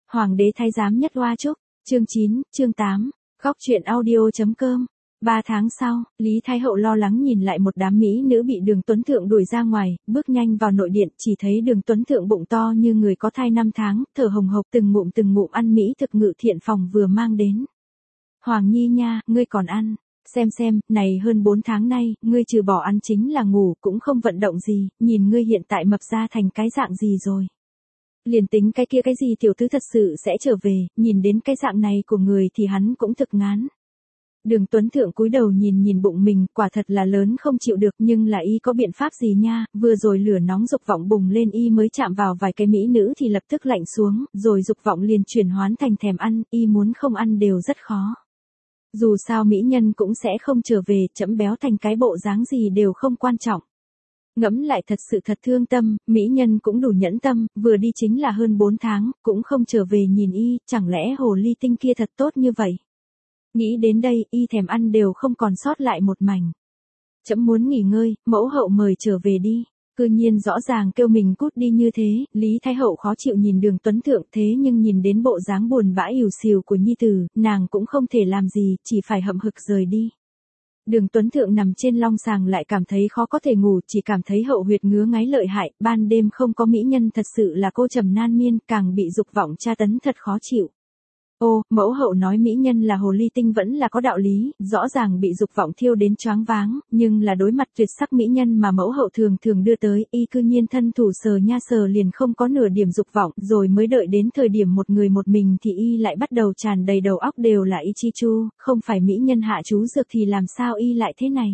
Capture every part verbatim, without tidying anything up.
Hoàng đế thái giám nhất Hoa Trúc, chương chín, chương tám, góc truyện audio.com. Ba tháng sau, Lý Thái Hậu lo lắng nhìn lại một đám mỹ nữ bị Đường Tuấn Thượng đuổi ra ngoài, bước nhanh vào nội điện, chỉ thấy Đường Tuấn Thượng bụng to như người có thai năm tháng, thở hồng hộc từng ngụm từng ngụm ăn mỹ thực ngự thiện phòng vừa mang đến. Hoàng Nhi nha, ngươi còn ăn, xem xem, này hơn bốn tháng nay, ngươi trừ bỏ ăn chính là ngủ, cũng không vận động gì, nhìn ngươi hiện tại mập ra thành cái dạng gì rồi. Liền tính cái kia cái gì tiểu tứ thật sự sẽ trở về, nhìn đến cái dạng này của người thì hắn cũng thực ngán. Đường Tuấn Thượng cúi đầu nhìn nhìn bụng mình, quả thật là lớn không chịu được, nhưng là y có biện pháp gì nha, vừa rồi lửa nóng dục vọng bùng lên y mới chạm vào vài cái mỹ nữ thì lập tức lạnh xuống, rồi dục vọng liền chuyển hoán thành thèm ăn, y muốn không ăn đều rất khó. Dù sao mỹ nhân cũng sẽ không trở về, chẫm béo thành cái bộ dáng gì đều không quan trọng. Ngẫm lại thật sự thật thương tâm, mỹ nhân cũng đủ nhẫn tâm, vừa đi chính là hơn bốn tháng, cũng không trở về nhìn y, chẳng lẽ hồ ly tinh kia thật tốt như vậy. Nghĩ đến đây, y thèm ăn đều không còn sót lại một mảnh. Chấm muốn nghỉ ngơi, mẫu hậu mời trở về đi. Cư nhiên rõ ràng kêu mình cút đi như thế, Lý Thái Hậu khó chịu nhìn Đường Tuấn Thượng thế nhưng nhìn đến bộ dáng buồn bã ỉu xìu của nhi tử, nàng cũng không thể làm gì, chỉ phải hậm hực rời đi. Đường Tuấn Thượng nằm trên long sàng lại cảm thấy khó có thể ngủ, chỉ cảm thấy hậu huyệt ngứa ngáy lợi hại, ban đêm không có mỹ nhân thật sự là cô trầm nan miên, càng bị dục vọng tra tấn thật khó chịu. Ô, mẫu hậu nói mỹ nhân là hồ ly tinh vẫn là có đạo lý, rõ ràng bị dục vọng thiêu đến choáng váng, nhưng là đối mặt tuyệt sắc mỹ nhân mà mẫu hậu thường thường đưa tới, y cư nhiên thân thủ sờ nha sờ liền không có nửa điểm dục vọng, rồi mới đợi đến thời điểm một người một mình thì y lại bắt đầu tràn đầy đầu óc đều là y chi chu, không phải mỹ nhân hạ chú dược thì làm sao y lại thế này.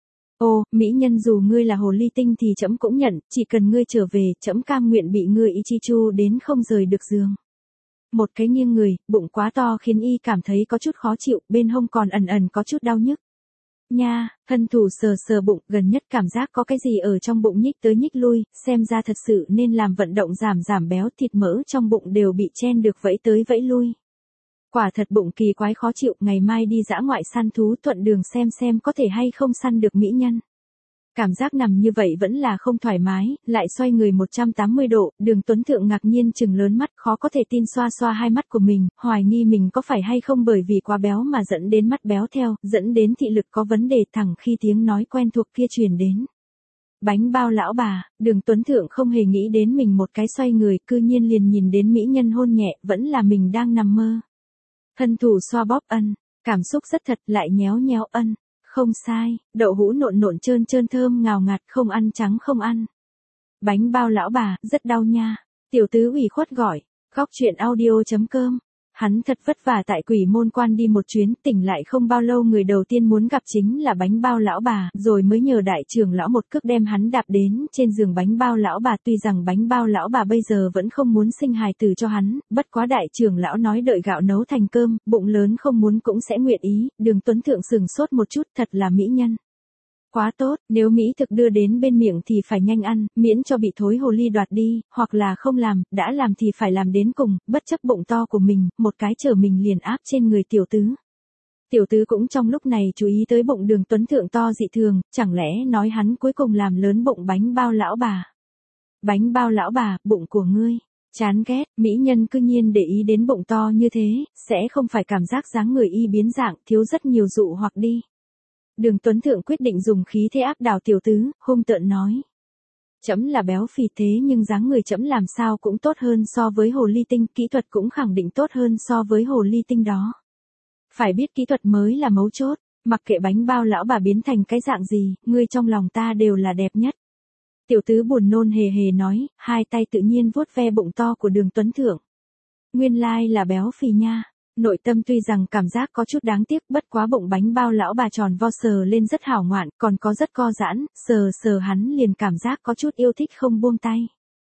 Ô, mỹ nhân dù ngươi là hồ ly tinh thì trẫm cũng nhận, chỉ cần ngươi trở về, trẫm cam nguyện bị ngươi y chi chu đến không rời được giường. Một cái nghiêng người, bụng quá to khiến y cảm thấy có chút khó chịu, bên hông còn ẩn ẩn có chút đau nhức. Nha, thân thủ sờ sờ bụng, gần nhất cảm giác có cái gì ở trong bụng nhích tới nhích lui, xem ra thật sự nên làm vận động giảm giảm béo, thịt mỡ trong bụng đều bị chen được vẫy tới vẫy lui. Quả thật bụng kỳ quái khó chịu, ngày mai đi dã ngoại săn thú thuận đường xem xem có thể hay không săn được mỹ nhân. Cảm giác nằm như vậy vẫn là không thoải mái, lại xoay người một trăm tám mươi độ, Đường Tuấn Thượng ngạc nhiên chừng lớn mắt, khó có thể tin xoa xoa hai mắt của mình, hoài nghi mình có phải hay không bởi vì quá béo mà dẫn đến mắt béo theo, dẫn đến thị lực có vấn đề, thẳng khi tiếng nói quen thuộc kia truyền đến. Bánh bao lão bà, Đường Tuấn Thượng không hề nghĩ đến mình một cái xoay người, cư nhiên liền nhìn đến mỹ nhân hôn nhẹ, vẫn là mình đang nằm mơ. Thân thủ xoa bóp ân, cảm xúc rất thật, lại nhéo nhéo ân. Không sai, đậu hũ nộn nộn trơn trơn thơm ngào ngạt, không ăn trắng không ăn. Bánh bao lão bà, rất đau nha. Tiểu tứ ủy khuất gọi, góc truyện audio.com. Hắn thật vất vả tại Quỷ Môn Quan đi một chuyến, tỉnh lại không bao lâu người đầu tiên muốn gặp chính là bánh bao lão bà, rồi mới nhờ đại trưởng lão một cước đem hắn đạp đến trên giường bánh bao lão bà. Tuy rằng bánh bao lão bà bây giờ vẫn không muốn sinh hài tử cho hắn, bất quá đại trưởng lão nói đợi gạo nấu thành cơm, bụng lớn không muốn cũng sẽ nguyện ý. Đường Tuấn Thượng sừng sốt một chút, thật là mỹ nhân. Quá tốt, nếu mỹ thực đưa đến bên miệng thì phải nhanh ăn, miễn cho bị thối hồ ly đoạt đi, hoặc là không làm, đã làm thì phải làm đến cùng, bất chấp bụng to của mình, một cái chở mình liền áp trên người tiểu tứ. Tiểu tứ cũng trong lúc này chú ý tới bụng Đường Tuấn Thượng to dị thường, chẳng lẽ nói hắn cuối cùng làm lớn bụng bánh bao lão bà. Bánh bao lão bà, bụng của ngươi. Chán ghét, mỹ nhân cư nhiên để ý đến bụng to như thế, sẽ không phải cảm giác dáng người y biến dạng, thiếu rất nhiều dụ hoặc đi. Đường Tuấn Thượng quyết định dùng khí thế áp đảo tiểu tứ, hung tợn nói. Chấm là béo phì thế nhưng dáng người chấm làm sao cũng tốt hơn so với hồ ly tinh, kỹ thuật cũng khẳng định tốt hơn so với hồ ly tinh đó. Phải biết kỹ thuật mới là mấu chốt, mặc kệ bánh bao lão bà biến thành cái dạng gì, ngươi trong lòng ta đều là đẹp nhất. Tiểu tứ buồn nôn hề hề nói, hai tay tự nhiên vuốt ve bụng to của Đường Tuấn Thượng. Nguyên lai là béo phì nha. Nội tâm tuy rằng cảm giác có chút đáng tiếc, bất quá bụng bánh bao lão bà tròn vo sờ lên rất hảo ngoạn, còn có rất co giãn, sờ sờ hắn liền cảm giác có chút yêu thích không buông tay.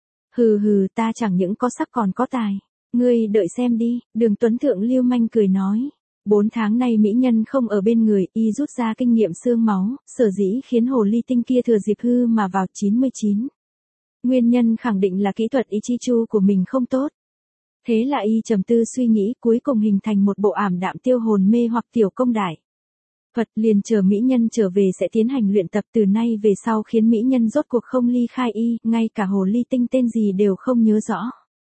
Hừ hừ, ta chẳng những có sắc còn có tài. Ngươi đợi xem đi, Đường Tuấn Thượng lưu manh cười nói. Bốn tháng nay mỹ nhân không ở bên người, y rút ra kinh nghiệm xương máu, sở dĩ khiến hồ ly tinh kia thừa dịp hư mà vào chín mươi chín. Nguyên nhân khẳng định là kỹ thuật y chi chu của mình không tốt. Thế là y trầm tư suy nghĩ, cuối cùng hình thành một bộ ảm đạm tiêu hồn mê hoặc tiểu công đại. Phật liền chờ mỹ nhân trở về sẽ tiến hành luyện tập, từ nay về sau khiến mỹ nhân rốt cuộc không ly khai y, ngay cả hồ ly tinh tên gì đều không nhớ rõ.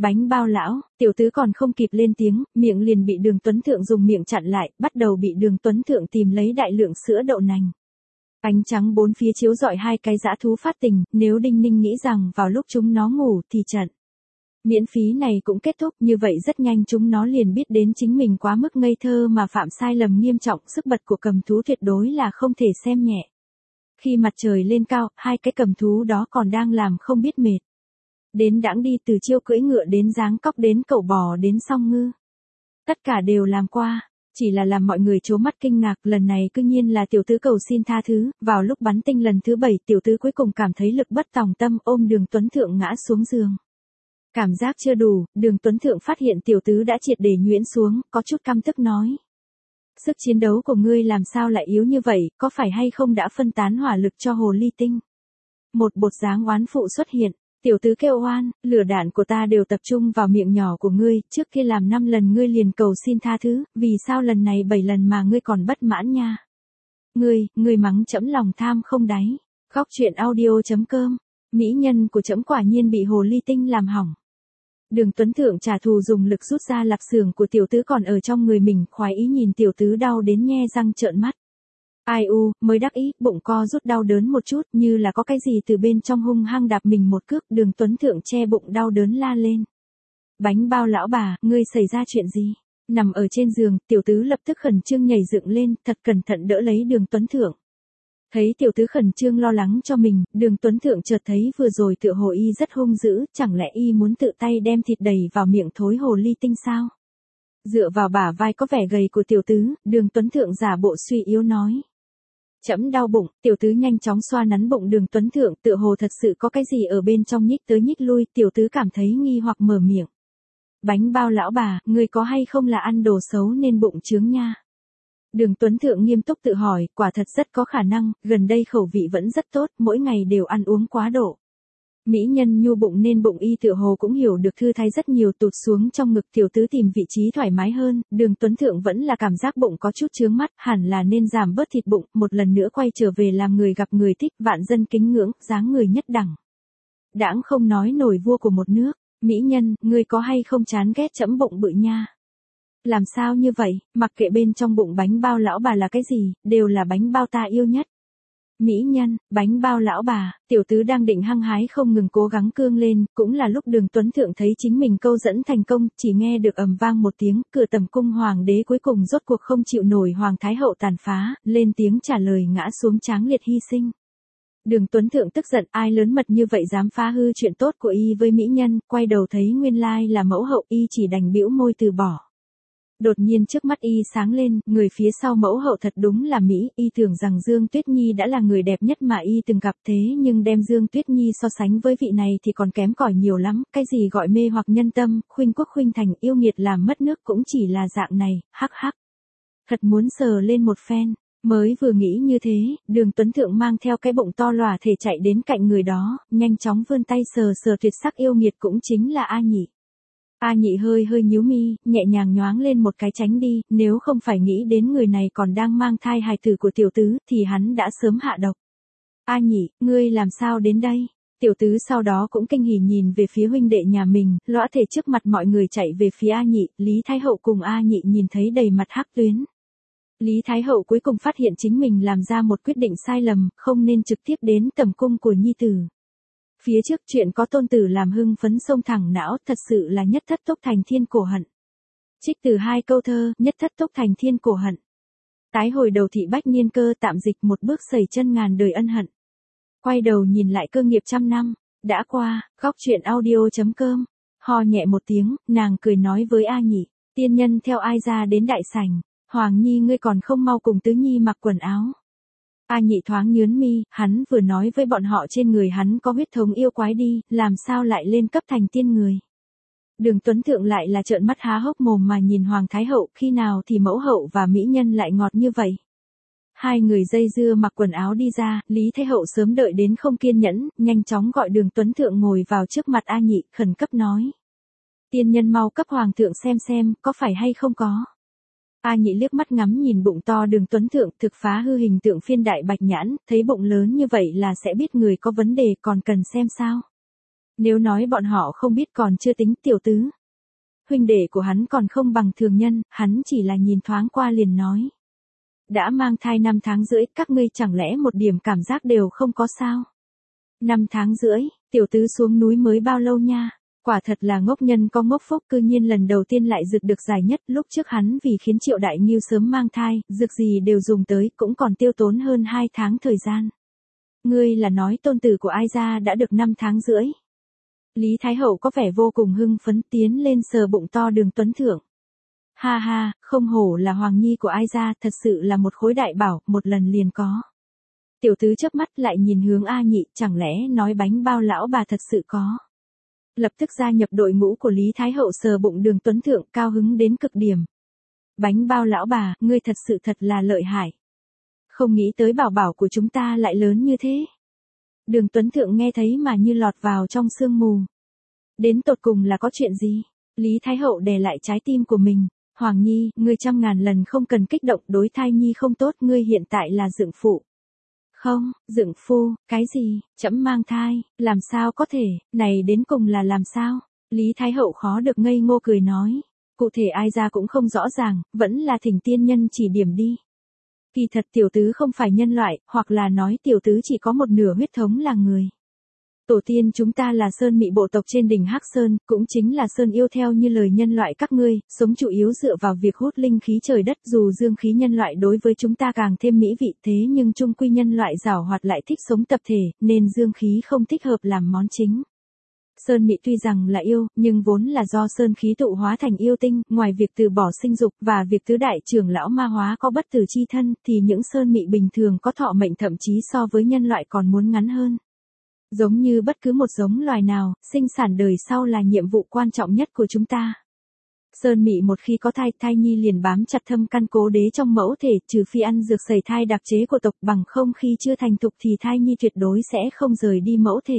Bánh bao lão, tiểu tứ còn không kịp lên tiếng, miệng liền bị Đường Tuấn Thượng dùng miệng chặn lại, bắt đầu bị Đường Tuấn Thượng tìm lấy đại lượng sữa đậu nành. Ánh trắng bốn phía chiếu rọi hai cái dã thú phát tình, nếu Đinh Ninh nghĩ rằng vào lúc chúng nó ngủ thì trận miễn phí này cũng kết thúc, như vậy rất nhanh chúng nó liền biết đến chính mình quá mức ngây thơ mà phạm sai lầm nghiêm trọng, sức bật của cầm thú tuyệt đối là không thể xem nhẹ. Khi mặt trời lên cao, hai cái cầm thú đó còn đang làm không biết mệt. Đến đãng đi từ chiêu cưỡi ngựa đến dáng cóc đến cẩu bò đến song ngư. Tất cả đều làm qua, chỉ là làm mọi người trố mắt kinh ngạc, lần này cư nhiên là tiểu tứ cầu xin tha thứ, vào lúc bắn tinh lần thứ bảy tiểu tứ cuối cùng cảm thấy lực bất tòng tâm ôm Đường Tuấn Thượng ngã xuống giường. Cảm giác chưa đủ, Đường Tuấn Thượng phát hiện tiểu tứ đã triệt để nhuyễn xuống, có chút căm tức nói. Sức chiến đấu của ngươi làm sao lại yếu như vậy, có phải hay không đã phân tán hỏa lực cho hồ ly tinh? Một bột dáng oán phụ xuất hiện, tiểu tứ kêu oan, lửa đạn của ta đều tập trung vào miệng nhỏ của ngươi, trước kia làm năm lần ngươi liền cầu xin tha thứ, vì sao lần này bảy lần mà ngươi còn bất mãn nha? Ngươi, ngươi mắng trẫm lòng tham không đáy. Khóc chuyện audio chấm com, mỹ nhân của trẫm quả nhiên bị hồ ly tinh làm hỏng. Đường Tuấn Thượng trả thù dùng lực rút ra lạp xưởng của tiểu tứ còn ở trong người mình, khoái ý nhìn tiểu tứ đau đến nhe răng trợn mắt. Ai u, mới đắc ý, bụng co rút đau đớn một chút, như là có cái gì từ bên trong hung hăng đạp mình một cước, Đường Tuấn Thượng che bụng đau đớn la lên. Bánh bao lão bà, ngươi xảy ra chuyện gì? Nằm ở trên giường, tiểu tứ lập tức khẩn trương nhảy dựng lên, thật cẩn thận đỡ lấy Đường Tuấn Thượng. Thấy tiểu tứ khẩn trương lo lắng cho mình, Đường Tuấn Thượng chợt thấy vừa rồi tựa hồ y rất hung dữ, chẳng lẽ y muốn tự tay đem thịt đầy vào miệng thối hồ ly tinh sao? Dựa vào bả vai có vẻ gầy của tiểu tứ, Đường Tuấn Thượng giả bộ suy yếu nói. Trẫm đau bụng, tiểu tứ nhanh chóng xoa nắn bụng Đường Tuấn Thượng, tựa hồ thật sự có cái gì ở bên trong nhích tới nhích lui, tiểu tứ cảm thấy nghi hoặc mở miệng. Bánh bao lão bà, ngươi có hay không là ăn đồ xấu nên bụng chướng nha? Đường Tuấn Thượng nghiêm túc tự hỏi, quả thật rất có khả năng, gần đây khẩu vị vẫn rất tốt, mỗi ngày đều ăn uống quá độ. Mỹ nhân nhu bụng nên bụng y tựa hồ cũng hiểu được thư thái rất nhiều, tụt xuống trong ngực tiểu tứ tìm vị trí thoải mái hơn, Đường Tuấn Thượng vẫn là cảm giác bụng có chút chướng mắt, hẳn là nên giảm bớt thịt bụng, một lần nữa quay trở về làm người gặp người thích, vạn dân kính ngưỡng, dáng người nhất đẳng. Đãng không nói nổi vua của một nước, mỹ nhân, ngươi có hay không chán ghét trẫm bụng bự nha? Làm sao như vậy, mặc kệ bên trong bụng bánh bao lão bà là cái gì, đều là bánh bao ta yêu nhất. Mỹ nhân, bánh bao lão bà, tiểu tứ đang định hăng hái không ngừng cố gắng cương lên, cũng là lúc Đường Tuấn Thượng thấy chính mình câu dẫn thành công, chỉ nghe được ầm vang một tiếng, cửa tầm cung hoàng đế cuối cùng rốt cuộc không chịu nổi hoàng thái hậu tàn phá, lên tiếng trả lời ngã xuống tráng liệt hy sinh. Đường Tuấn Thượng tức giận, ai lớn mật như vậy dám phá hư chuyện tốt của y với mỹ nhân, quay đầu thấy nguyên lai là mẫu hậu, y chỉ đành bĩu môi từ bỏ. Đột nhiên trước mắt y sáng lên, người phía sau mẫu hậu thật đúng là Mỹ, y tưởng rằng Dương Tuyết Nhi đã là người đẹp nhất mà y từng gặp, thế nhưng đem Dương Tuyết Nhi so sánh với vị này thì còn kém cỏi nhiều lắm, cái gì gọi mê hoặc nhân tâm, khuynh quốc khuynh thành, yêu nghiệt làm mất nước cũng chỉ là dạng này, hắc hắc. Thật muốn sờ lên một phen, mới vừa nghĩ như thế, Đường Tuấn Thượng mang theo cái bụng to lòa thể chạy đến cạnh người đó, nhanh chóng vươn tay sờ sờ tuyệt sắc yêu nghiệt cũng chính là A Nhị. A Nhị hơi hơi nhíu mi, nhẹ nhàng nhoáng lên một cái tránh đi, nếu không phải nghĩ đến người này còn đang mang thai hài tử của tiểu tứ, thì hắn đã sớm hạ độc. A Nhị, ngươi làm sao đến đây? Tiểu tứ sau đó cũng kinh hỉ nhìn về phía huynh đệ nhà mình, lõa thể trước mặt mọi người chạy về phía A Nhị, Lý Thái Hậu cùng A Nhị nhìn thấy đầy mặt hắc tuyến. Lý Thái Hậu cuối cùng phát hiện chính mình làm ra một quyết định sai lầm, không nên trực tiếp đến tầm cung của nhi tử. Phía trước chuyện có tôn tử làm hưng phấn sông thẳng não, thật sự là nhất thất tốc thành thiên cổ hận. Trích từ hai câu thơ, nhất thất tốc thành thiên cổ hận. Tái hồi đầu thị bách niên cơ, tạm dịch một bước sẩy chân ngàn đời ân hận. Quay đầu nhìn lại cơ nghiệp trăm năm, đã qua, khóc chuyện audio chấm com. Ho nhẹ một tiếng, nàng cười nói với A Nhị, tiên nhân theo ai ra đến đại sảnh, Hoàng Nhi ngươi còn không mau cùng Tứ Nhi mặc quần áo. A Nhị thoáng nhớn mi, hắn vừa nói với bọn họ trên người hắn có huyết thống yêu quái đi, làm sao lại lên cấp thành tiên người. Đường Tuấn Thượng lại là trợn mắt há hốc mồm mà nhìn Hoàng Thái Hậu, khi nào thì mẫu hậu và mỹ nhân lại ngọt như vậy. Hai người dây dưa mặc quần áo đi ra, Lý Thái Hậu sớm đợi đến không kiên nhẫn, nhanh chóng gọi Đường Tuấn Thượng ngồi vào trước mặt A Nhị, khẩn cấp nói. Tiên nhân mau cấp Hoàng thượng xem xem, có phải hay không có. A Nhị liếc mắt ngắm nhìn bụng to Đường Tuấn Thượng, thực phá hư hình tượng phiên đại bạch nhãn, thấy bụng lớn như vậy là sẽ biết người có vấn đề, còn cần xem sao. Nếu nói bọn họ không biết còn chưa tính, tiểu tứ huynh đệ của hắn còn không bằng thường nhân, hắn chỉ là nhìn thoáng qua liền nói. Đã mang thai năm tháng rưỡi, các ngươi chẳng lẽ một điểm cảm giác đều không có sao? Năm tháng rưỡi, tiểu tứ xuống núi mới bao lâu nha? Quả thật là ngốc nhân có ngốc phúc, cư nhiên lần đầu tiên lại rực được dài nhất. Lúc trước hắn vì khiến Triệu Đại Ngưu sớm mang thai, dược gì đều dùng tới, cũng còn tiêu tốn hơn hai tháng thời gian. Ngươi là nói tôn tử của ai ra đã được năm tháng rưỡi? Lý Thái Hậu có vẻ vô cùng hưng phấn, tiến lên sờ bụng to Đường Tuấn Thượng. Ha ha, không hổ là hoàng nhi của ai ra, thật sự là một khối đại bảo, một lần liền có. Tiểu tứ chớp mắt lại nhìn hướng A Nhị, chẳng lẽ nói bánh bao lão bà thật sự có. Lập tức gia nhập đội ngũ của Lý Thái Hậu sờ bụng Đường Tuấn Thượng, cao hứng đến cực điểm. Bánh bao lão bà, ngươi thật sự thật là lợi hại. Không nghĩ tới bảo bảo của chúng ta lại lớn như thế. Đường Tuấn Thượng nghe thấy mà như lọt vào trong sương mù. Đến tột cùng là có chuyện gì? Lý Thái Hậu đè lại trái tim của mình. Hoàng Nhi, ngươi trăm ngàn lần không cần kích động, đối thai nhi không tốt, ngươi hiện tại là dượng phụ. Không, dượng phu, cái gì, trẫm mang thai, làm sao có thể, này đến cùng là làm sao? Lý Thái Hậu khó được ngây ngô cười nói. Cụ thể ai ra cũng không rõ ràng, vẫn là thỉnh tiên nhân chỉ điểm đi. Kỳ thật tiểu tứ không phải nhân loại, hoặc là nói tiểu tứ chỉ có một nửa huyết thống là người. Tổ tiên chúng ta là Sơn Mị bộ tộc trên đỉnh Hắc Sơn, cũng chính là Sơn yêu theo như lời nhân loại các ngươi, sống chủ yếu dựa vào việc hút linh khí trời đất, dù dương khí nhân loại đối với chúng ta càng thêm mỹ vị, thế nhưng chung quy nhân loại giảo hoạt lại thích sống tập thể, nên dương khí không thích hợp làm món chính. Sơn Mị tuy rằng là yêu, nhưng vốn là do sơn khí tụ hóa thành yêu tinh, ngoài việc từ bỏ sinh dục và việc tứ đại trưởng lão ma hóa có bất tử chi thân, thì những Sơn Mị bình thường có thọ mệnh thậm chí so với nhân loại còn muốn ngắn hơn. Giống như bất cứ một giống loài nào, sinh sản đời sau là nhiệm vụ quan trọng nhất của chúng ta. Sơn Mị một khi có thai, thai nhi liền bám chặt thâm căn cố đế trong mẫu thể, trừ phi ăn dược sẩy thai đặc chế của tộc, bằng không khi chưa thành thục thì thai nhi tuyệt đối sẽ không rời đi mẫu thể.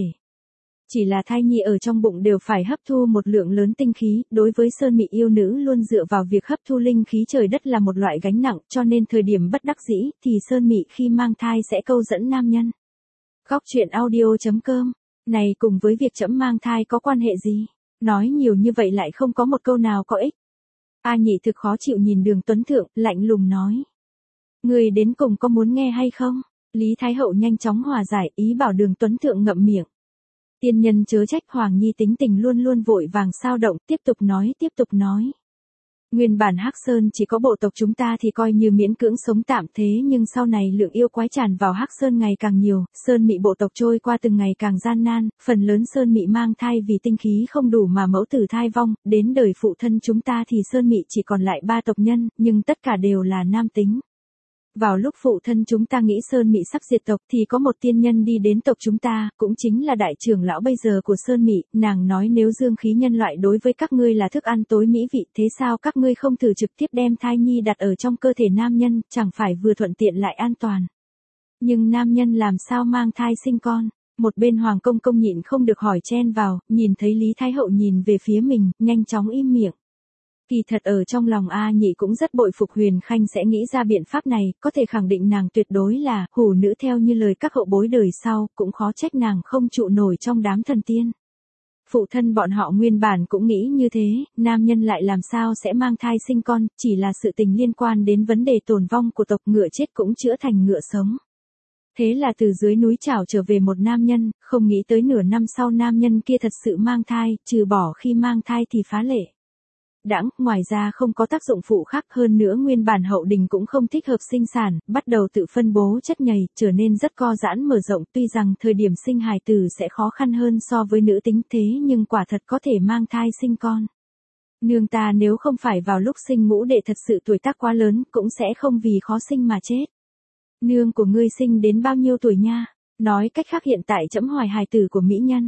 Chỉ là thai nhi ở trong bụng đều phải hấp thu một lượng lớn tinh khí, đối với Sơn Mị yêu nữ luôn dựa vào việc hấp thu linh khí trời đất là một loại gánh nặng, cho nên thời điểm bất đắc dĩ, thì Sơn Mị khi mang thai sẽ câu dẫn nam nhân. Góc truyện audio chấm com, này cùng với việc trẫm mang thai có quan hệ gì? Nói nhiều như vậy lại không có một câu nào có ích. A Nhị thực khó chịu nhìn Đường Tuấn Thượng, lạnh lùng nói. Người đến cùng có muốn nghe hay không? Lý Thái Hậu nhanh chóng hòa giải, ý bảo Đường Tuấn Thượng ngậm miệng. Tiên nhân chớ trách, Hoàng Nhi tính tình luôn luôn vội vàng sao động, tiếp tục nói, tiếp tục nói. Nguyên bản Hắc Sơn chỉ có bộ tộc chúng ta thì coi như miễn cưỡng sống tạm, thế nhưng sau này lượng yêu quái tràn vào Hắc Sơn ngày càng nhiều, Sơn Mị bộ tộc trôi qua từng ngày càng gian nan, phần lớn Sơn Mị mang thai vì tinh khí không đủ mà mẫu tử thai vong, đến đời phụ thân chúng ta thì Sơn Mị chỉ còn lại ba tộc nhân, nhưng tất cả đều là nam tính. Vào lúc phụ thân chúng ta nghĩ Sơn Mị sắp diệt tộc thì có một tiên nhân đi đến tộc chúng ta, cũng chính là đại trưởng lão bây giờ của Sơn Mị, nàng nói nếu dương khí nhân loại đối với các ngươi là thức ăn tối mỹ vị, thế sao các ngươi không thử trực tiếp đem thai nhi đặt ở trong cơ thể nam nhân, chẳng phải vừa thuận tiện lại an toàn. Nhưng nam nhân làm sao mang thai sinh con? Một bên Hoàng Công Công nhịn không được hỏi chen vào, nhìn thấy Lý Thái Hậu nhìn về phía mình, nhanh chóng im miệng. Kỳ thật ở trong lòng A Nhị cũng rất bội phục Huyền Khanh sẽ nghĩ ra biện pháp này, có thể khẳng định nàng tuyệt đối là hủ nữ theo như lời các hậu bối đời sau, cũng khó trách nàng không trụ nổi trong đám thần tiên. Phụ thân bọn họ nguyên bản cũng nghĩ như thế, nam nhân lại làm sao sẽ mang thai sinh con, chỉ là sự tình liên quan đến vấn đề tồn vong của tộc, ngựa chết cũng chữa thành ngựa sống. Thế là từ dưới núi trảo trở về một nam nhân, không nghĩ tới nửa năm sau nam nhân kia thật sự mang thai, trừ bỏ khi mang thai thì phá lệ. Đãng, ngoài ra không có tác dụng phụ khác, hơn nữa nguyên bản hậu đình cũng không thích hợp sinh sản, bắt đầu tự phân bố chất nhầy, trở nên rất co giãn mở rộng, tuy rằng thời điểm sinh hài tử sẽ khó khăn hơn so với nữ tính, thế nhưng quả thật có thể mang thai sinh con. Nương ta nếu không phải vào lúc sinh ngũ đệ thật sự tuổi tác quá lớn, cũng sẽ không vì khó sinh mà chết. Nương của ngươi sinh đến bao nhiêu tuổi nha? Nói cách khác hiện tại trẫm hỏi hài tử của mỹ nhân.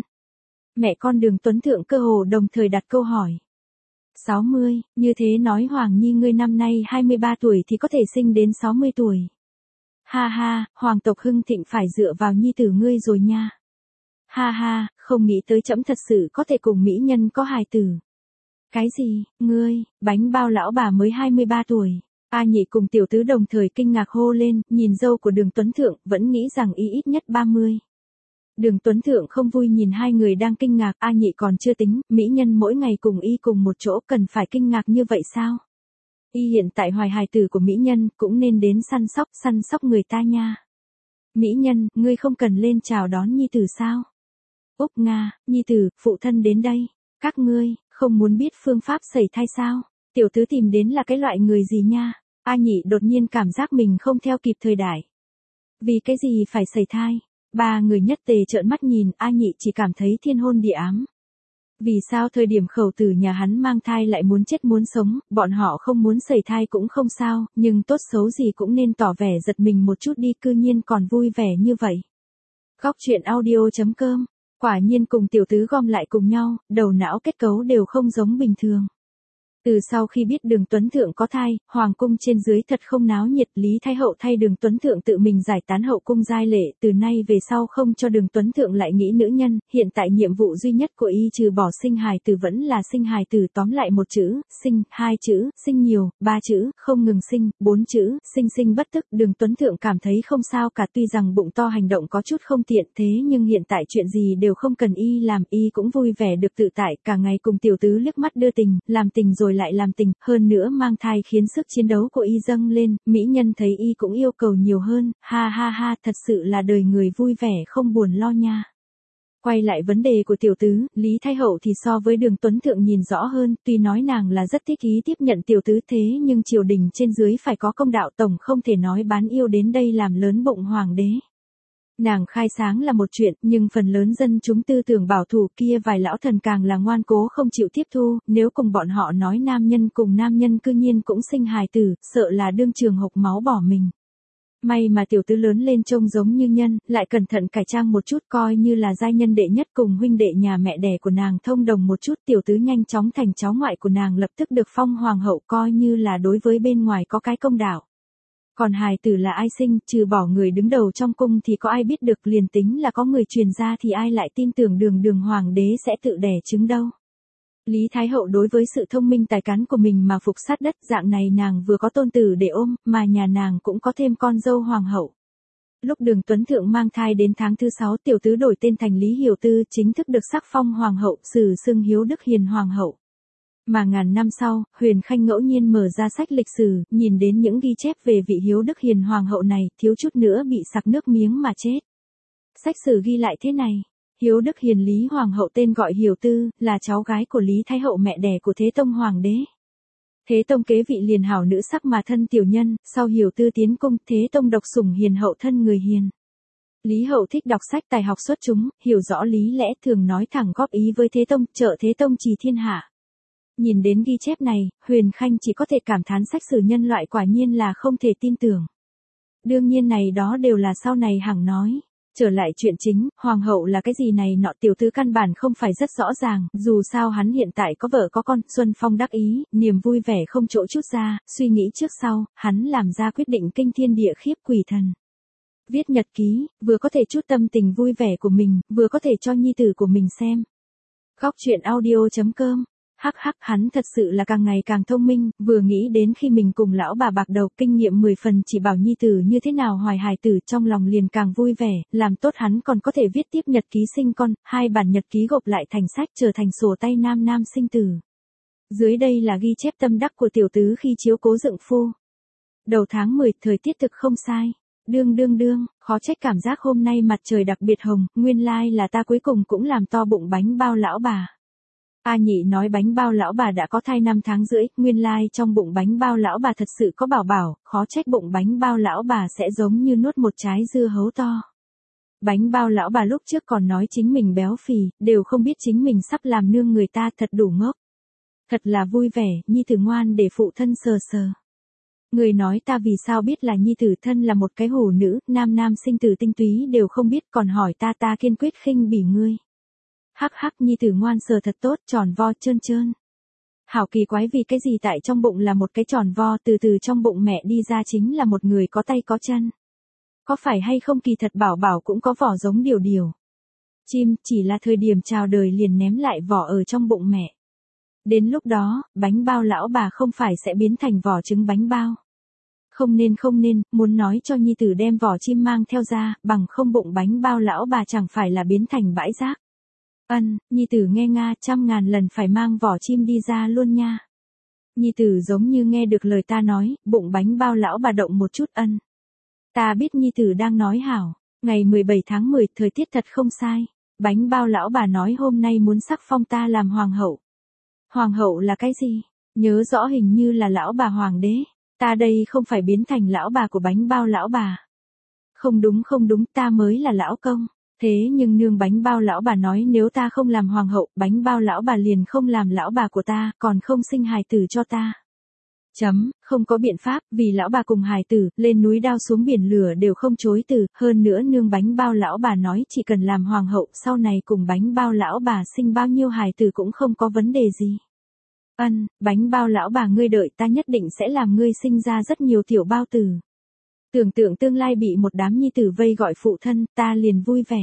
Mẹ con Đường Tuấn Thượng cơ hồ đồng thời đặt câu hỏi. sáu mươi, như thế nói Hoàng Nhi ngươi năm nay hai mươi ba tuổi thì có thể sinh đến sáu mươi tuổi. Ha ha, Hoàng tộc hưng thịnh phải dựa vào nhi tử ngươi rồi nha. Ha ha, không nghĩ tới trẫm thật sự có thể cùng mỹ nhân có hài tử. Cái gì, ngươi, bánh bao lão bà mới hai mươi ba tuổi. A Nhị cùng tiểu tứ đồng thời kinh ngạc hô lên, nhìn dâu của Đường Tuấn Thượng, vẫn nghĩ rằng y ít nhất ba mươi. Đường Tuấn Thượng không vui nhìn hai người đang kinh ngạc, A Nhị còn chưa tính, mỹ nhân mỗi ngày cùng y cùng một chỗ cần phải kinh ngạc như vậy sao? Y hiện tại hoài hài tử của mỹ nhân, cũng nên đến săn sóc, săn sóc người ta nha. Mỹ nhân, ngươi không cần lên chào đón nhi tử sao? Úc Nga, nhi tử, phụ thân đến đây. Các ngươi, không muốn biết phương pháp sẩy thai sao? Tiểu tứ tìm đến là cái loại người gì nha? A Nhị đột nhiên cảm giác mình không theo kịp thời đại. Vì cái gì phải sẩy thai? Ba người nhất tề trợn mắt nhìn, A Nhị chỉ cảm thấy thiên hôn địa ám. Vì sao thời điểm khẩu tử nhà hắn mang thai lại muốn chết muốn sống, bọn họ không muốn sẩy thai cũng không sao, nhưng tốt xấu gì cũng nên tỏ vẻ giật mình một chút đi, cư nhiên còn vui vẻ như vậy. Góc truyện audio chấm com, quả nhiên cùng tiểu tứ gom lại cùng nhau, đầu não kết cấu đều không giống bình thường. Từ sau khi biết Đường Tuấn Thượng có thai, hoàng cung trên dưới thật không náo nhiệt, Lý Thái Hậu thay Đường Tuấn Thượng tự mình giải tán hậu cung giai lệ, từ nay về sau không cho Đường Tuấn Thượng lại nghĩ nữ nhân, hiện tại nhiệm vụ duy nhất của y trừ bỏ sinh hài tử vẫn là sinh hài tử, tóm lại một chữ, sinh, hai chữ, sinh nhiều, ba chữ, không ngừng sinh, bốn chữ, sinh sinh bất tức. Đường Tuấn Thượng cảm thấy không sao cả, tuy rằng bụng to hành động có chút không tiện, thế nhưng hiện tại chuyện gì đều không cần y làm, y cũng vui vẻ được tự tại, cả ngày cùng tiểu tứ liếc mắt đưa tình, làm tình rồi lại làm tình, hơn nữa mang thai khiến sức chiến đấu của y dâng lên, mỹ nhân thấy y cũng yêu cầu nhiều hơn, ha ha ha, thật sự là đời người vui vẻ không buồn lo nha. Quay lại vấn đề của tiểu tứ, Lý Thái Hậu thì so với Đường Tuấn Thượng nhìn rõ hơn, tuy nói nàng là rất thích ý tiếp nhận tiểu tứ thế nhưng triều đình trên dưới phải có công đạo, tổng không thể nói bán yêu đến đây làm lớn bụng hoàng đế. Nàng khai sáng là một chuyện, nhưng phần lớn dân chúng tư tưởng bảo thủ kia vài lão thần càng là ngoan cố không chịu tiếp thu, nếu cùng bọn họ nói nam nhân cùng nam nhân cư nhiên cũng sinh hài tử, sợ là đương trường hộc máu bỏ mình. May mà tiểu tứ lớn lên trông giống như nhân, lại cẩn thận cải trang một chút coi như là giai nhân đệ nhất cùng huynh đệ nhà mẹ đẻ của nàng thông đồng một chút, tiểu tứ nhanh chóng thành cháu ngoại của nàng lập tức được phong hoàng hậu coi như là đối với bên ngoài có cái công đạo. Còn hài tử là ai sinh, trừ bỏ người đứng đầu trong cung thì có ai biết được, liền tính là có người truyền ra thì ai lại tin tưởng đường đường hoàng đế sẽ tự đẻ trứng đâu. Lý Thái Hậu đối với sự thông minh tài cán của mình mà phục sát đất, dạng này nàng vừa có tôn tử để ôm, mà nhà nàng cũng có thêm con dâu hoàng hậu. Lúc Đường Tuấn Thượng mang thai đến tháng thứ sáu, tiểu tứ đổi tên thành Lý Hiểu Tư, chính thức được sắc phong hoàng hậu, sử xưng Hiếu Đức Hiền hoàng hậu. Mà ngàn năm sau, Huyền Khanh ngẫu nhiên mở ra sách lịch sử, nhìn đến những ghi chép về vị Hiếu Đức Hiền hoàng hậu này, thiếu chút nữa bị sặc nước miếng mà chết. Sách sử ghi lại thế này: Hiếu Đức Hiền Lý hoàng hậu tên gọi Hiểu Tư, là cháu gái của Lý Thái Hậu mẹ đẻ của Thế Tông hoàng đế. Thế Tông kế vị liền hảo nữ sắc mà thân tiểu nhân, sau Hiểu Tư tiến cung, Thế Tông độc sủng hiền hậu thân người hiền. Lý Hậu thích đọc sách tài học xuất chúng, hiểu rõ lý lẽ, thường nói thẳng góp ý với Thế Tông, trợ Thế Tông trì thiên hạ. Nhìn đến ghi chép này, Huyền Khanh chỉ có thể cảm thán sách sử nhân loại quả nhiên là không thể tin tưởng. Đương nhiên này đó đều là sau này hằng nói. Trở lại chuyện chính, hoàng hậu là cái gì này nọ, tiểu tứ căn bản không phải rất rõ ràng, dù sao hắn hiện tại có vợ có con, Xuân Phong đắc ý, niềm vui vẻ không chỗ chút ra, suy nghĩ trước sau, hắn làm ra quyết định kinh thiên địa khiếp quỷ thần. Viết nhật ký, vừa có thể chút tâm tình vui vẻ của mình, vừa có thể cho nhi tử của mình xem. Góc truyện audio chấm com. Hắc hắc, hắn thật sự là càng ngày càng thông minh, vừa nghĩ đến khi mình cùng lão bà bạc đầu, kinh nghiệm mười phần chỉ bảo nhi tử như thế nào hoài hài tử, trong lòng liền càng vui vẻ, làm tốt hắn còn có thể viết tiếp nhật ký sinh con, hai bản nhật ký gộp lại thành sách trở thành sổ tay nam nam sinh tử. Dưới đây là ghi chép tâm đắc của tiểu tứ khi chiếu cố dựng phu. Đầu tháng mười, thời tiết thực không sai. Đương đương đương, khó trách cảm giác hôm nay mặt trời đặc biệt hồng, nguyên lai là ta cuối cùng cũng làm to bụng bánh bao lão bà. A Nhị nói bánh bao lão bà đã có thai năm tháng rưỡi, nguyên lai trong bụng bánh bao lão bà thật sự có bảo bảo, khó trách bụng bánh bao lão bà sẽ giống như nuốt một trái dưa hấu to. Bánh bao lão bà lúc trước còn nói chính mình béo phì, đều không biết chính mình sắp làm nương người ta, thật đủ ngốc. Thật là vui vẻ, nhi tử ngoan để phụ thân sờ sờ. Người nói ta vì sao biết là nhi tử thân là một cái hủ nữ, nam nam sinh tử tinh túy đều không biết, còn hỏi ta, ta kiên quyết khinh bỉ ngươi. Hắc hắc, nhi tử ngoan sờ thật tốt, tròn vo trơn trơn. Hảo kỳ quái, vì cái gì tại trong bụng là một cái tròn vo, từ từ trong bụng mẹ đi ra chính là một người có tay có chân. Có phải hay không kỳ thật bảo bảo cũng có vỏ giống điều điều. Chim, chỉ là thời điểm chào đời liền ném lại vỏ ở trong bụng mẹ. Đến lúc đó, bánh bao lão bà không phải sẽ biến thành vỏ trứng bánh bao. Không nên không nên, muốn nói cho nhi tử đem vỏ chim mang theo ra, bằng không bụng bánh bao lão bà chẳng phải là biến thành bãi rác. Ân, nhi tử nghe nga, trăm ngàn lần phải mang vỏ chim đi ra luôn nha. Nhi tử giống như nghe được lời ta nói, bụng bánh bao lão bà động một chút. Ân. Ta biết nhi tử đang nói hảo, ngày mười bảy tháng mười, thời tiết thật không sai. Bánh bao lão bà nói hôm nay muốn sắc phong ta làm hoàng hậu. Hoàng hậu là cái gì? Nhớ rõ hình như là lão bà hoàng đế. Ta đây không phải biến thành lão bà của bánh bao lão bà. Không đúng không đúng, ta mới là lão công. Thế nhưng nương bánh bao lão bà nói nếu ta không làm hoàng hậu, bánh bao lão bà liền không làm lão bà của ta, còn không sinh hài tử cho ta. Chấm, không có biện pháp, vì lão bà cùng hài tử, lên núi đao xuống biển lửa đều không chối từ, hơn nữa nương bánh bao lão bà nói chỉ cần làm hoàng hậu, sau này cùng bánh bao lão bà sinh bao nhiêu hài tử cũng không có vấn đề gì. Ân, bánh bao lão bà ngươi đợi ta nhất định sẽ làm ngươi sinh ra rất nhiều tiểu bao tử. Tưởng tượng tương lai bị một đám nhi tử vây gọi phụ thân, ta liền vui vẻ.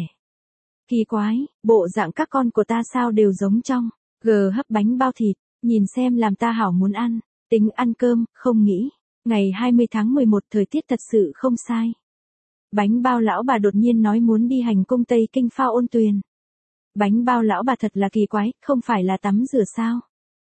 Kỳ quái, bộ dạng các con của ta sao đều giống trong, gờ hấp bánh bao thịt, nhìn xem làm ta hảo muốn ăn, tính ăn cơm, không nghĩ. Ngày hai mươi tháng mười một thời tiết thật sự không sai. Bánh bao lão bà đột nhiên nói muốn đi hành cung Tây Kinh phao ôn tuyền. Bánh bao lão bà thật là kỳ quái, không phải là tắm rửa sao?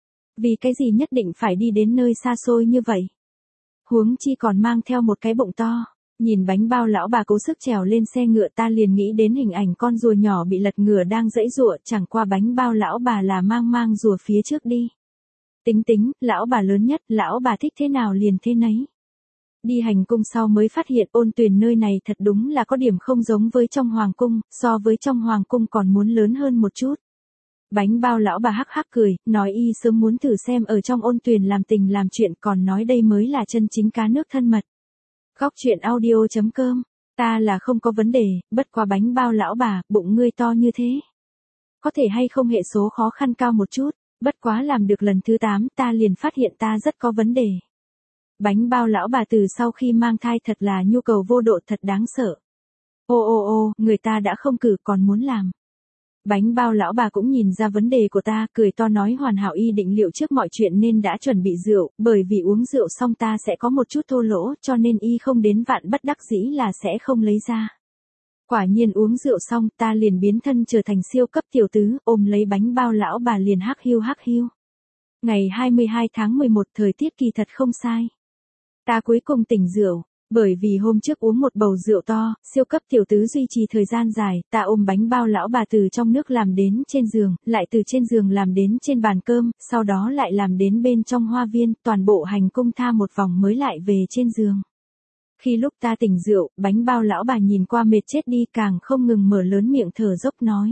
Vì cái gì nhất định phải đi đến nơi xa xôi như vậy? Huống chi còn mang theo một cái bụng to. Nhìn bánh bao lão bà cố sức trèo lên xe ngựa ta liền nghĩ đến hình ảnh con rùa nhỏ bị lật ngửa đang giãy giụa, chẳng qua bánh bao lão bà là mang mang rùa phía trước đi. Tính tính, lão bà lớn nhất, lão bà thích thế nào liền thế nấy. Đi hành cung sau mới phát hiện ôn tuyền nơi này thật đúng là có điểm không giống với trong hoàng cung, so với trong hoàng cung còn muốn lớn hơn một chút. Bánh bao lão bà hắc hắc cười, nói y sớm muốn thử xem ở trong ôn tuyền làm tình làm chuyện, còn nói đây mới là chân chính cá nước thân mật. Góc chuyện audio chấm com, ta là không có vấn đề, bất quá bánh bao lão bà, bụng ngươi to như thế. Có thể hay không hệ số khó khăn cao một chút, bất quá làm được lần thứ tám ta liền phát hiện ta rất có vấn đề. Bánh bao lão bà từ sau khi mang thai thật là nhu cầu vô độ thật đáng sợ. Ô ô ô, người ta đã không cử còn muốn làm. Bánh bao lão bà cũng nhìn ra vấn đề của ta, cười to nói hoàn hảo y định liệu trước mọi chuyện nên đã chuẩn bị rượu, bởi vì uống rượu xong ta sẽ có một chút thô lỗ, cho nên y không đến vạn bất đắc dĩ là sẽ không lấy ra. Quả nhiên uống rượu xong ta liền biến thân trở thành siêu cấp tiểu tứ, ôm lấy bánh bao lão bà liền hắc hiu hắc hiu. Ngày hai mươi hai tháng mười một thời tiết kỳ thật không sai. Ta cuối cùng tỉnh rượu. Bởi vì hôm trước uống một bầu rượu to, siêu cấp tiểu tứ duy trì thời gian dài, ta ôm bánh bao lão bà từ trong nước làm đến trên giường, lại từ trên giường làm đến trên bàn cơm, sau đó lại làm đến bên trong hoa viên, toàn bộ hành cung tha một vòng mới lại về trên giường. Khi lúc ta tỉnh rượu, bánh bao lão bà nhìn qua mệt chết đi càng không ngừng mở lớn miệng thở dốc nói.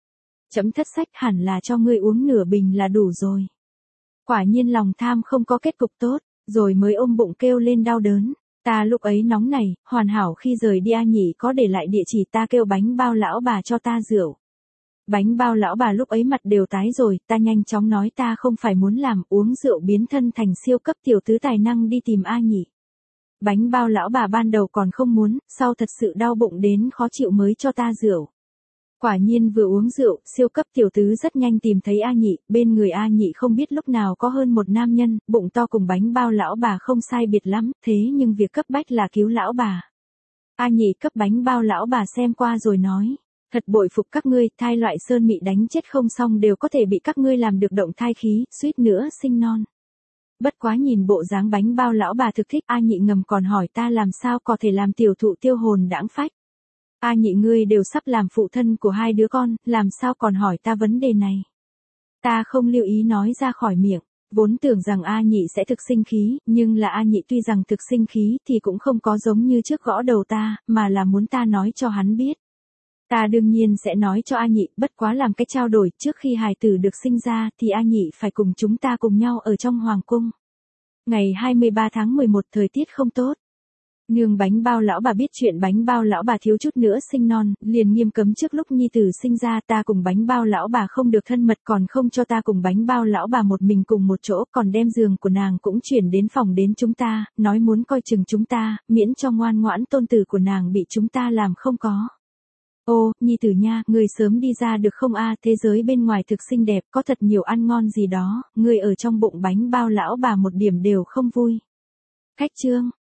Chấm thất sách hẳn là cho ngươi uống nửa bình là đủ rồi. Quả nhiên lòng tham không có kết cục tốt, rồi mới ôm bụng kêu lên đau đớn. Ta lúc ấy nóng này, hoàn hảo khi rời đi A Nhị có để lại địa chỉ ta kêu bánh bao lão bà cho ta rượu. Bánh bao lão bà lúc ấy mặt đều tái rồi, ta nhanh chóng nói ta không phải muốn làm uống rượu biến thân thành siêu cấp tiểu tứ tài năng đi tìm A Nhị. Bánh bao lão bà ban đầu còn không muốn, sau thật sự đau bụng đến khó chịu mới cho ta rượu. Quả nhiên vừa uống rượu, siêu cấp tiểu tứ rất nhanh tìm thấy A Nhị, bên người A Nhị không biết lúc nào có hơn một nam nhân, bụng to cùng bánh bao lão bà không sai biệt lắm, thế nhưng việc cấp bách là cứu lão bà. A Nhị cấp bánh bao lão bà xem qua rồi nói, thật bội phục các ngươi, thai loại sơn mị đánh chết không xong đều có thể bị các ngươi làm được động thai khí, suýt nữa sinh non. Bất quá nhìn bộ dáng bánh bao lão bà thực thích, A Nhị ngầm còn hỏi ta làm sao có thể làm tiểu thụ tiêu hồn đãng phách. A Nhị ngươi đều sắp làm phụ thân của hai đứa con, làm sao còn hỏi ta vấn đề này. Ta không lưu ý nói ra khỏi miệng, vốn tưởng rằng A Nhị sẽ thực sinh khí, nhưng là A Nhị tuy rằng thực sinh khí thì cũng không có giống như trước gõ đầu ta, mà là muốn ta nói cho hắn biết. Ta đương nhiên sẽ nói cho A Nhị, bất quá làm cái trao đổi, trước khi hài tử được sinh ra thì A Nhị phải cùng chúng ta cùng nhau ở trong hoàng cung. Ngày hai mươi ba tháng mười một thời tiết không tốt. Nương bánh bao lão bà biết chuyện bánh bao lão bà thiếu chút nữa sinh non, liền nghiêm cấm trước lúc nhi tử sinh ra ta cùng bánh bao lão bà không được thân mật, còn không cho ta cùng bánh bao lão bà một mình cùng một chỗ, còn đem giường của nàng cũng chuyển đến phòng đến chúng ta, nói muốn coi chừng chúng ta, miễn cho ngoan ngoãn tôn tử của nàng bị chúng ta làm không có. Ô, nhi tử nha, ngươi sớm đi ra được không a, thế giới bên ngoài thực xinh đẹp, có thật nhiều ăn ngon gì đó, ngươi ở trong bụng bánh bao lão bà một điểm đều không vui. Khách chương